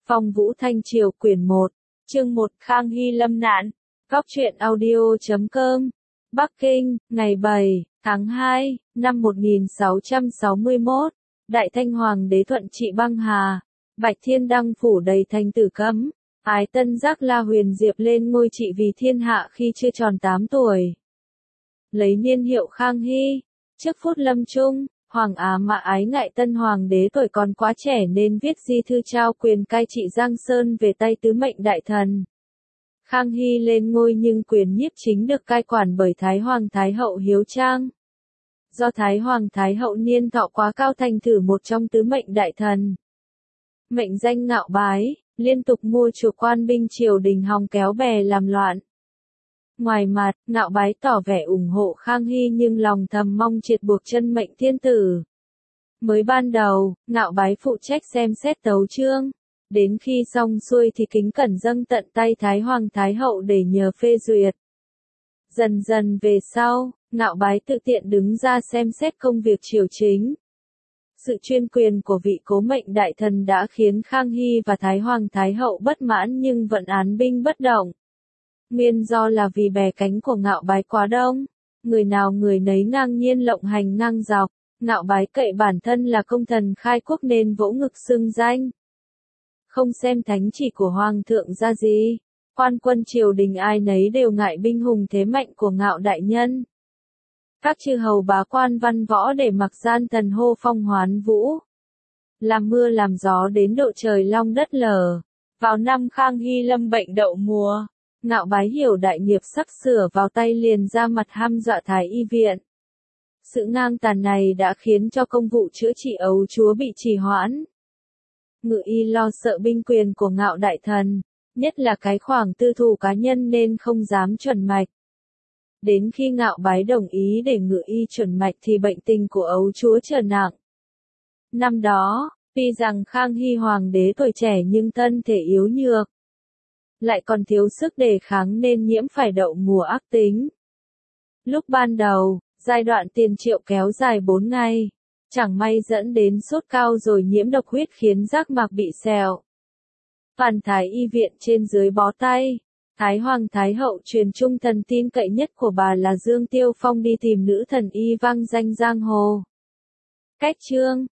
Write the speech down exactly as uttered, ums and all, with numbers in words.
Phong Vũ Thanh Triều quyển một, chương một Khang Hy lâm nạn. Góc truyện audio chấm com. Bắc Kinh, ngày bảy tháng hai, năm một nghìn sáu trăm sáu mươi mốt. Đại Thanh Hoàng đế thuận trị băng hà. Bạch Thiên Đăng phủ đầy thành tử cấm. Ái Tân Giác La Huyền Diệp lên ngôi trị vì thiên hạ khi chưa tròn tám tuổi. Lấy niên hiệu Khang Hy. Trước phút lâm chung, Hoàng Á Mã ái ngại tân hoàng đế tuổi còn quá trẻ nên viết di thư trao quyền cai trị Giang Sơn về tay tứ mệnh đại thần. Khang Hy lên ngôi nhưng quyền nhiếp chính được cai quản bởi Thái Hoàng Thái Hậu Hiếu Trang. Do Thái Hoàng Thái Hậu niên thọ quá cao thành thử một trong tứ mệnh đại thần. Mệnh danh Ngạo Bái, liên tục mua chuộc quan binh triều đình hòng kéo bè làm loạn. Ngoài mặt, Ngạo Bái tỏ vẻ ủng hộ Khang Hy nhưng lòng thầm mong triệt buộc chân mệnh thiên tử. Mới ban đầu, Ngạo Bái phụ trách xem xét tấu chương. Đến khi xong xuôi thì kính cẩn dâng tận tay Thái Hoàng Thái Hậu để nhờ phê duyệt. Dần dần về sau, Ngạo Bái tự tiện đứng ra xem xét công việc triều chính. Sự chuyên quyền của vị cố mệnh đại thần đã khiến Khang Hy và Thái Hoàng Thái Hậu bất mãn nhưng vẫn án binh bất động. Nguyên do là vì bè cánh của Ngạo Bái quá đông, người nào người nấy ngang nhiên lộng hành ngang dọc. Ngạo Bái cậy bản thân là công thần khai quốc nên vỗ ngực xưng danh. Không xem thánh chỉ của Hoàng thượng ra gì, quan quân triều đình ai nấy đều ngại binh hùng thế mạnh của Ngạo đại nhân. Các chư hầu bá quan văn võ để mặc gian thần hô phong hoán vũ. Làm mưa làm gió đến độ trời long đất lở. Vào năm Khang Hy lâm bệnh đậu mùa, Ngạo Bái hiểu đại nghiệp sắp sửa vào tay liền ra mặt hăm dọa Thái y viện. Sự ngang tàn này đã khiến cho công vụ chữa trị ấu chúa bị trì hoãn. Ngự y lo sợ binh quyền của Ngạo đại thần, nhất là cái khoảng tư thù cá nhân nên không dám chuẩn mạch. Đến khi Ngạo Bái đồng ý để ngự y chuẩn mạch thì bệnh tình của ấu chúa trở nặng. Năm đó, tuy rằng Khang Hy hoàng đế tuổi trẻ nhưng thân thể yếu nhược, lại còn thiếu sức đề kháng nên nhiễm phải đậu mùa ác tính. Lúc ban đầu, giai đoạn tiền triệu kéo dài bốn ngày, chẳng may dẫn đến sốt cao rồi nhiễm độc huyết khiến giác mạc bị sẹo. Phàn Thái y viện trên dưới bó tay. Thái Hoàng Thái Hậu truyền trung thần tin cậy nhất của bà là Dương Tiêu Phong đi tìm nữ thần y vang danh giang hồ. Cách chương,